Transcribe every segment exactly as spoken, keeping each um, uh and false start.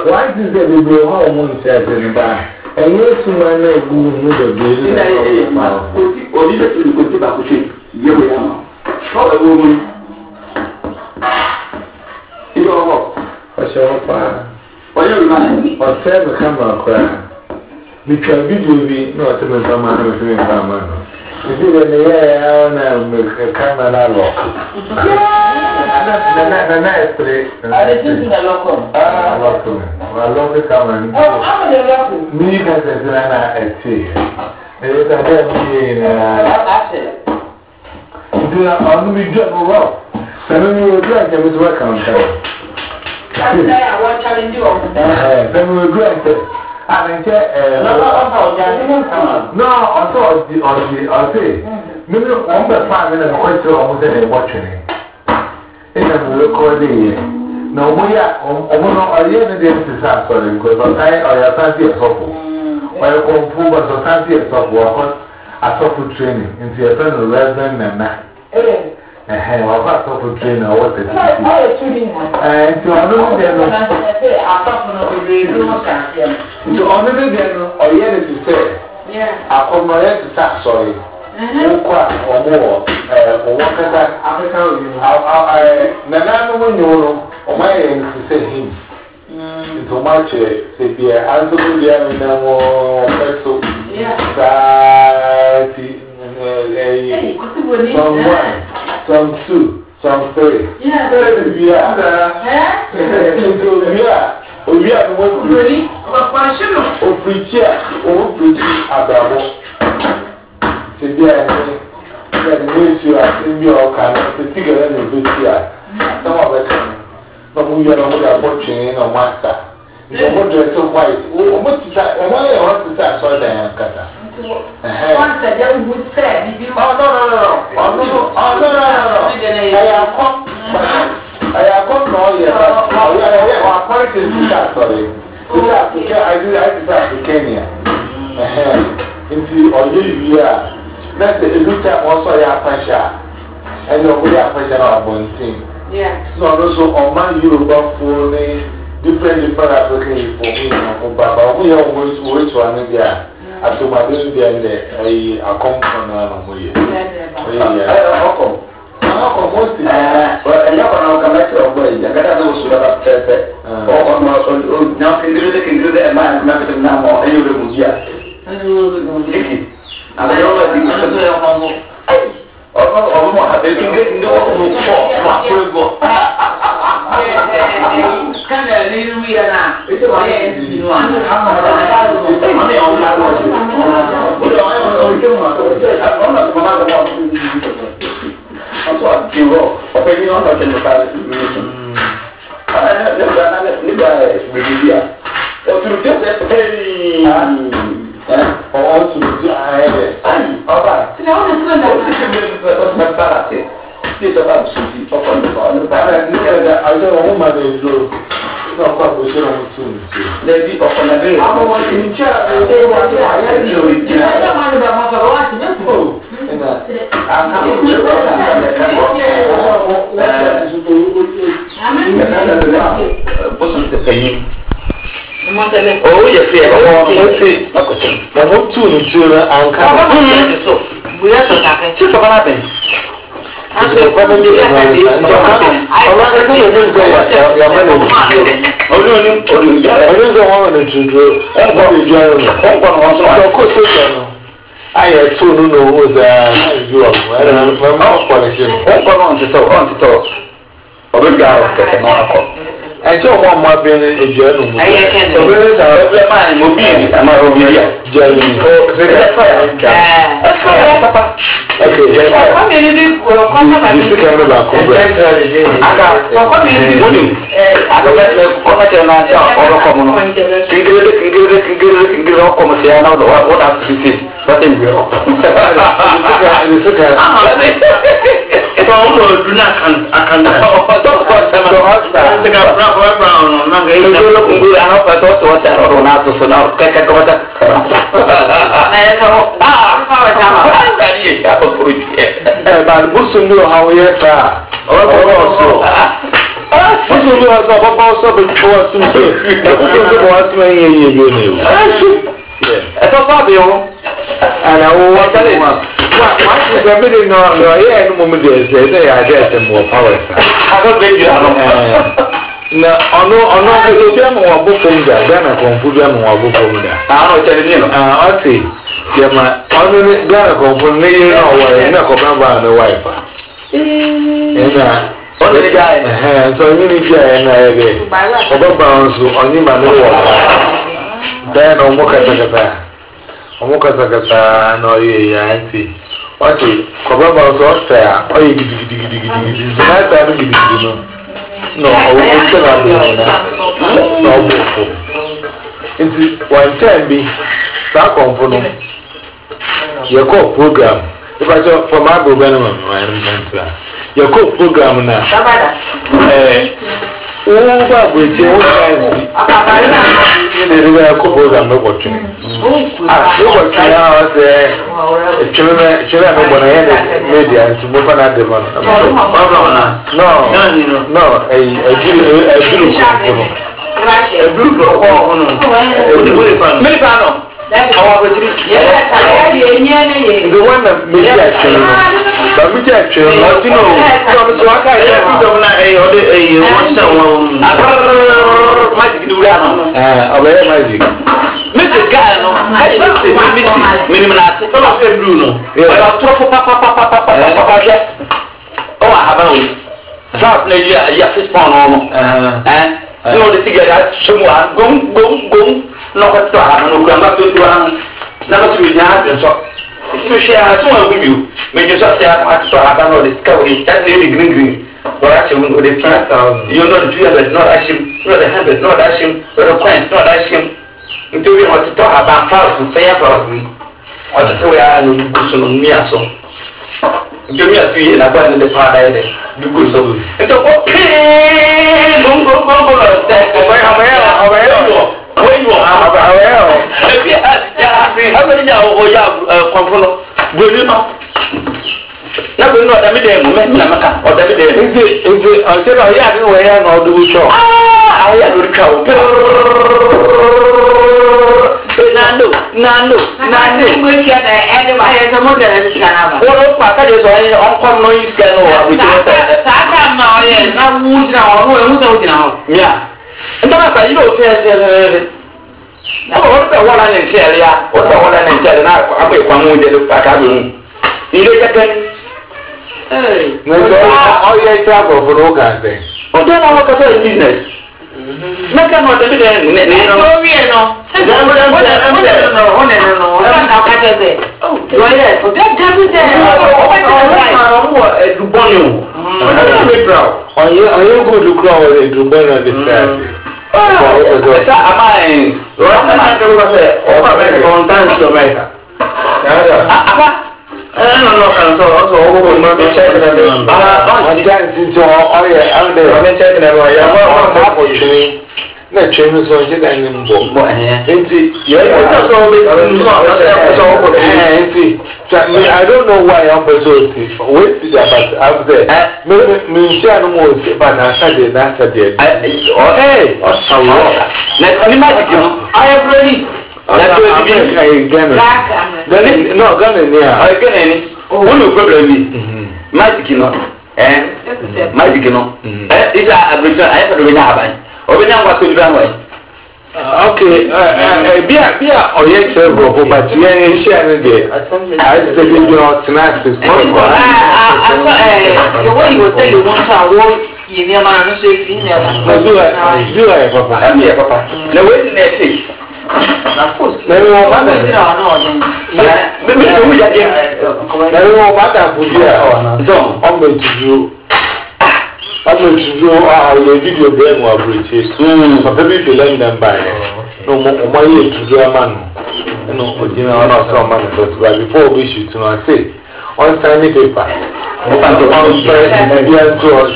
why is it we go home on Saturday bar? And yes, my name will the baby. Or you let you go to Bakuchi. You will know. How a woman. You know what's your fire? Or you remind or seven camera cry. Because video be not to make a man with me, Mamma. You see, when the air now make a camera lock. The nice place. I didn't see a local. Ah, local. I love the camera. Oh, I'm a local. Me, as a Lana at sea. It is a heavy in a. Do not only be just well. Seven will drink and was welcome. I want to challenge you. Seven will drink. I mean, no, no, I thought the on the I'll say, maybe on the five minutes question almost any watching it. In a recording, no, we are on a year and a day to start, sorry, because I or your fancy a software. Or your comfort was a fancy a software, a software training into a friend of resident and that. And I got software trainer, what is it? And to honor them, I thought no, we do not can. To honor them, or yet to say, yeah, I come my head to start, sorry. Or more, or what can I tell you? I, Nana, when you know, or my end to say him. Into much, say, be a answer to the animal, so, yeah, some one, some two, some three. Yeah, we are. We are. We are what really? Oh, preacher, oh, preacher, Adamo. Sibia, and means you are in your kind of figure and the here. Some of us, but we are not watching or master. You want to dress so white. What is that? Why I want to start so damn cutter? Once a young would say, oh, no, no, no, oh, no, oh, no, no, no, I have come, I have come to all your appointed to start, sorry. I do, I start to Kenya. Into all you are. That's the good time also. I have pressure, and you will have pressure on one thing. Yeah. So, also on my Yoruba phone, different different applications for me, but we are always wait to an idea. As to my baby, I come from a way. I come. I come mostly. But I'm not going to come back to a way. I got those who have perfect. Oh, now can do the can do the man, nothing now, or any of the Musia. I don't know. Oh, no, they can get no kind of little we are now. It's a way you want to have money on my watch. I'm sorry, you wrote. Okay, you don't know the palace. I never done it. Or to just a penny. Or to do I all right. What's my palace? This about city of on the phone. I don't know my days low. No, what was your own soon. Lady of an avail. I don't want to in charge. They want to have you. I don't mind about my watching them. Oh, and that I'm coming to the penny. Oh, yes, yes. I want to children and come. We have to happen. Just what happened. I'm going to go to the I want to go to your money. Oh, no, I don't want to do. I'm going to join. I'm going to I had two no who's a you are. I don't know. I'm going to talk on to talk. Oh, we got it. I don't want my being a journal. I can't do it. I'm mobile. I'm a mobile. Journey. Okay, how many people will come up and look at the back? I got what is it? I don't know what I'm not or common. Can you get it all commercial or what I'm thinking? Nothing real. It's okay. So, do not I can talk about some brown on my way. I hope I thought what I don't know to now. But Busu knew how we are. Also, What's the real stuff about something for us to say? What's the way you do? I thought I'd be on. And I will watch it. What is a minute? No, no, yeah, no moment there. They are getting more power. I don't think you are. No, I know, I know, I don't know what book from that. Then I come put them on book from that. I don't tell you. I see. Yeah, my, I don't know, then I come put me in our way. I'm not coming by the wife. And I. Eh, so you need to and I did. Over bounds on you, my little one. Then on Mokasaka. On Mokasaka, no, ye, auntie. What is over bounds or fair? Oh, you did it. That's how you did. No, I will still have no book. It's one time be that component. Your core program. If I saw for my program, I'm your cook program now. Eh, oh, but we say, oh, I cook program, no watching. Ah, no watching now, say, children, children, when I had media to move on at the one. No, no, a blue, a blue, a blue, oh, no, many panel. The one that made that change, but we just change. What you know, so I can't get them like a one someone. Magic do that. Ah, away magic. Missus Gano, I don't say Missy, Minimanati, don't say Bruno. I got two papa, papa, papa, papa. Oh, I have a way. South Nigeria, yes, it's fun. And no, the cigarette, someone, boom, boom, boom. No, but I don't know. I'm not going to never to be down. So, if you share someone with you, may you just say, I want to have another discovery. That's really green green. Or actually, with the five thousand, you know, the three hundred, not ask him, not a hundred, not ask him, not a coin, not ask him. Until we want to talk about thousand, say about me. Or the way I know you go so long, me so. Give me a three and I got in the paradise. You go so. And so, okay, go, go, go, go, go. When you are well, how many hours you have control? Do you know? Now we know that we didn't make or that we didn't. Is it? Is it? I said, I have no way or do we show? Ah, I have to recover. Nando, Nando, Nando. We get the end of my head. I'm not going to have. What of my cousin is on common noise can over. Saka now, yes, now who's now? Who's now? Yeah. And then I you don't say, oh, what's the one in Celia? What's the one in Celia? I'm going to move the Pacadon. You look at them. Hey, all your travel for all kinds of things. Oh, don't know what to say business. Make a note of it. No, we know. No, no, no, no, no, no. I'll catch it. Oh, yes. That doesn't say, oh, it's Bonio. I'm very proud. Are you going to grow a Dubon on the side? Oh, it's a mine. I'm not going to say, oh, I'm on time to America. I don't know, so also, oh, I'm checking them. I'm dancing to all your other. I'm checking them. I'm not for you. No, James was it and book. Yeah, I don't know why I'm so stiff. Wait, but I'm there. Me, share no more, but I said it, that's a dead. Hey, what's how I have ready. No, gun in there. I can any. One of problem magic, you know. Eh? Magic, you know. It's a return. I have to win. Okay, Bia, Bia, or yes, but you ain't sharing it. I said, you know, tonight is the way you will tell you one time, you never know, so if you never do it, do it, Papa. I'm here, Papa. No, wait in that case. Of course, there are others. Maybe we are here. There are others who are so I'm going to do. I'm going to do a video game or British. But maybe if you learn them by no more to do a man. No, you know, not some man first. But before we shoot, I say, on tiny paper. On first, maybe I'm to us.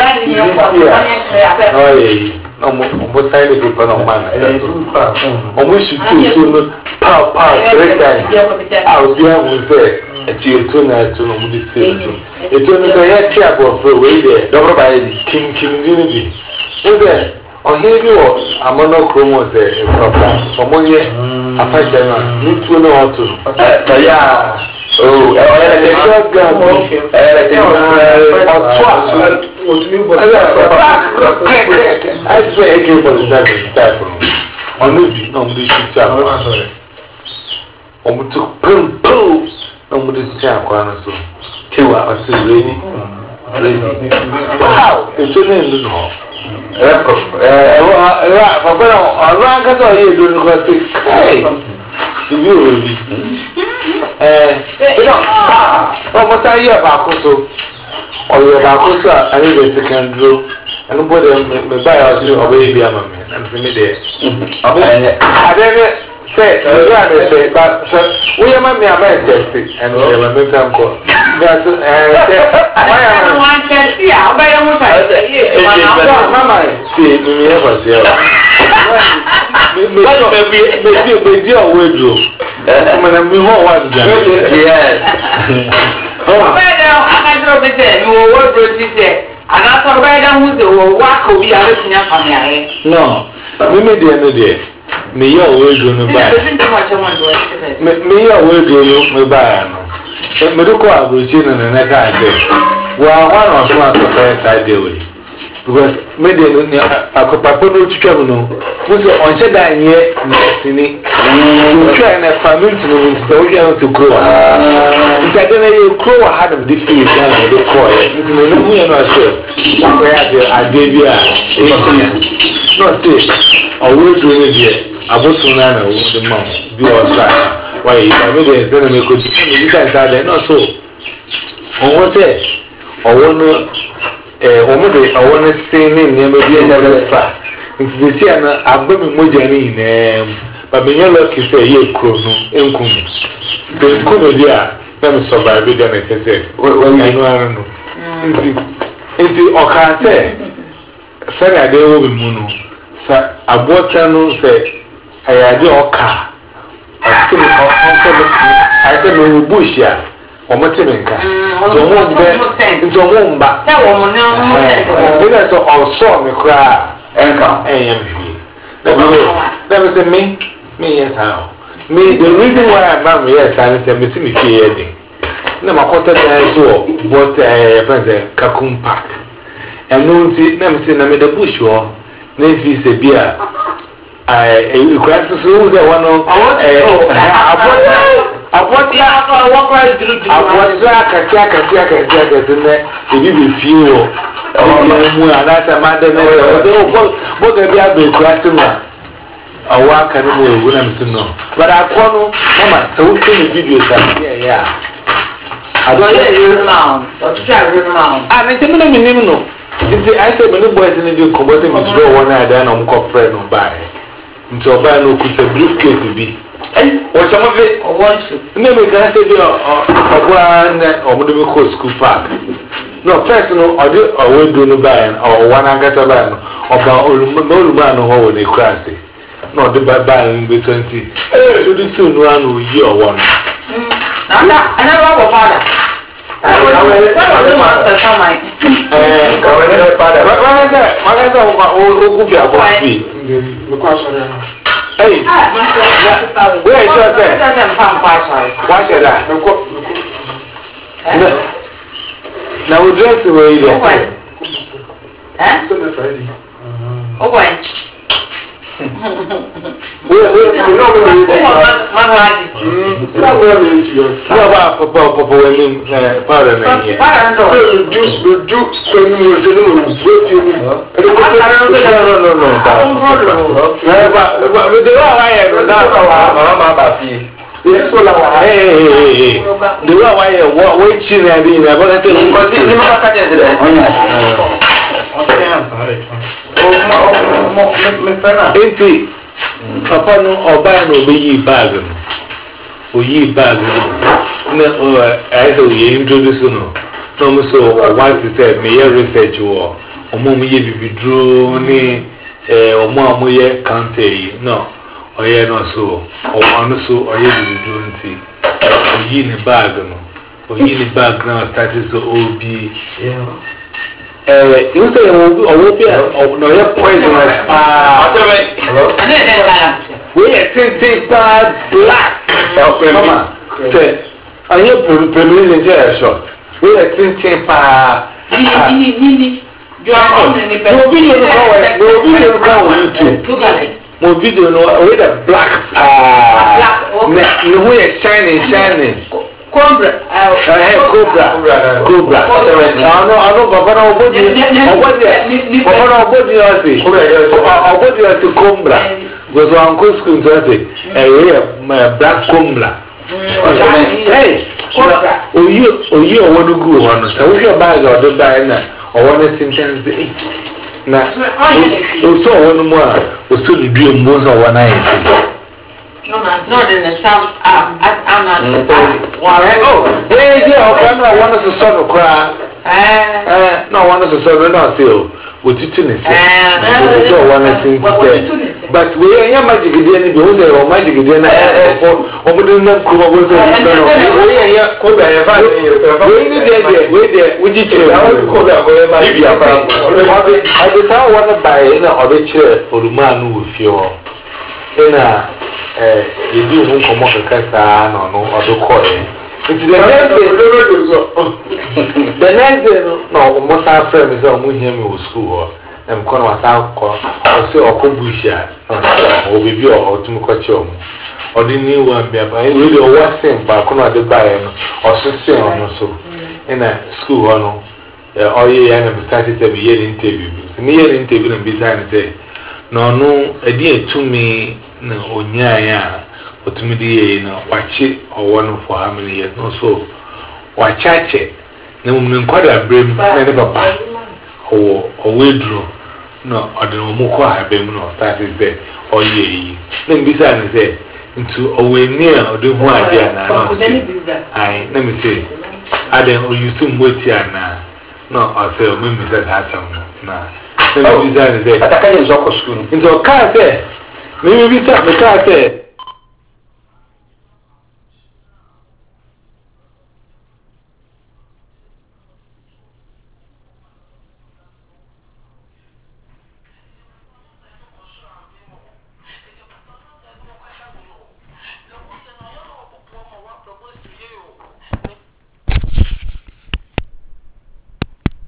Oh, yeah. No, tiny paper, no man. On which you two soon, pow, pow, three times. I'll be able to say. eti etu na etu no mudi stay so etu no so ye tia go for we there double by kim kim di ni o se o he bi o amono kromo se proper omo ye afa chema ni tu no otu ta ya oh e o ye le shotgun e le te o twa otumi bo I swear A K forty-seven type ono bi na mudi shoot up omo to pum pum na mudi tia kwa na so kewa o se ready ready wow etu na ndu no eh eh papa na ọ̀rọ̀ kan so ye do no ko se kai ibi o bi eh ino o mo sa ye ba ko so o ye ba ko so ani be second row anu bo de me ba ya so o be bi ama me na se me de o be ade say ya de say but we am me am test and we am me tam ko that's eh say why am I want test ya o ba ya mo say mama see me me ever say me me me me me di o we do me na me ho wa do yes o ba da aka jiro be say me wo wo do ti say ana so ba da hu se wo wa ko bi are tinya fa me are no me me de no de me yo we do no ba me me yo we do no me ba no e me do ko abrochi no na ka ade wa wa no so ma so fa side we because me de no akopapa no twitwa mu no mo so on che da nye na sini twitwa na family no mo so we are to grow nta de na ye grow had of the feel down the core nti no mu ye no so we are the ade bi a no say owo do no de abosun na na wo de ma bi o sa why I me de say na me ko di me di ta de no so owo say owo no eh omo de owo no say ni ni me bi na le fa nti de si ana agba me moja ni na ba me yo lucky say ye kro no enkum de enkum de a na me survive de na kese we we no ara no nti nti o ka say say na de wo bi mu no sa abota no say ayade oka asimi onko I said no bush ya omo temenka so mo be so mo mba ta wo mo na mo se ina so also me kra enka eyam fi na me na me say me me yes how me the reason why I am yes I say me see me fie yede na makota da so but eh friends Kakum Park and no nti na me say na me the bush wo na fi se bia I crisis rules that one of Abota Abota Abota Katia Katia Katia Katina, if you be few or that's a matter of what they are be crossing a walk and when I'm to know. But I call Mama, so we see the videos. Yeah, I don't hear now. What's your now? I'm a similar minimum. I said, many boys in the combating with one idea on corporate no buy. Nti oba na okuta briefcase bi eh o chama ve o want to na me ga say bi oba na omodo be ko school park no first no o de o we do no buy o wana gasa buy no oba oluma no ho we class no de buy buy be twenty eh so this no anu yi o won na ana ba bo father I will tell you master something eh ka we le father ba ba say magasa o ku fi abo fi hey, where is your say? Why should I? Now we dress the way you are. Eh? Oh, boy. We we know we no ba papa papa when him father na here. So do do so you do no no no no. Ba ba we dey wa here no da mama ma ba fi. Yes so la wa. Hey hey hey. The wa wa here we chi na bi na ba ka te ko si ni ma ka te de. Onya. Okay, I'm sorry. Oh, mo me fena. Enti papa no oba na obeyi bag no. Oyi bag no. Na o I say we introduce no. No mo so want to say me research wo. Omo mo ye bibidro ni eh omo amo ye counter yi. No. Oye no so. O anu so oye bibidro nti. Oyi ni bag no. you the background started so O B. Eh, you say O B or no, you're poisonous. Ah, hello? We are tinted black. Come on. Say, I hear preliminary jail shot. We are tinted pa. Nini, Nini. You are on any better. No video, no video, no YouTube. No video, no, with a black. Ah, black. No way, shining, shining. Cobra, eh, Cobra, Cobra. I know, I know, but I want you. I want you. But I want you to say. I want you to Cobra. Because I'm going to say, eh, my black Cobra. Hey, oh you, oh you want to go on? So if you buy or don't buy now, or one sentence the eight. Now, so one more, was to be a most of one night. No, not in the south. I'm not. Oh, yeah, yeah, I want us to sort of cry. Eh, no, one us to sort of not feel. What you tune is, so one is in but we are magic again, because they are magic again. Or we don't know who was there. We are here, Kobe, I have it. Wait there, would you chill? I want to call that way. I just want to buy in a chair for the man who feel in a. Eh, you do won't come up with Casa no no or the coin. It's the next day. The next day, no, most our friends are moving him to school. I'm going to South or say or Kubusha or baby or to Mukachum or the new one. I really was saying, but I could not buy or sustain or so in a school. Or ye and started to be an interview. Near interview and beside say, no, no, a dear to me. No, Onyaya, what to me, you know, watch it or one for how many years? No, so watch it. No, quite a brim, never buy or withdraw. No, I don't know more. I been no started there or ye. Then besides, say into a way near or do more idea. I let me say, I don't use some wait here now. No, I say, maybe that has some now. Then besides, say, I can't use school into a car there. Maybe we start the car there.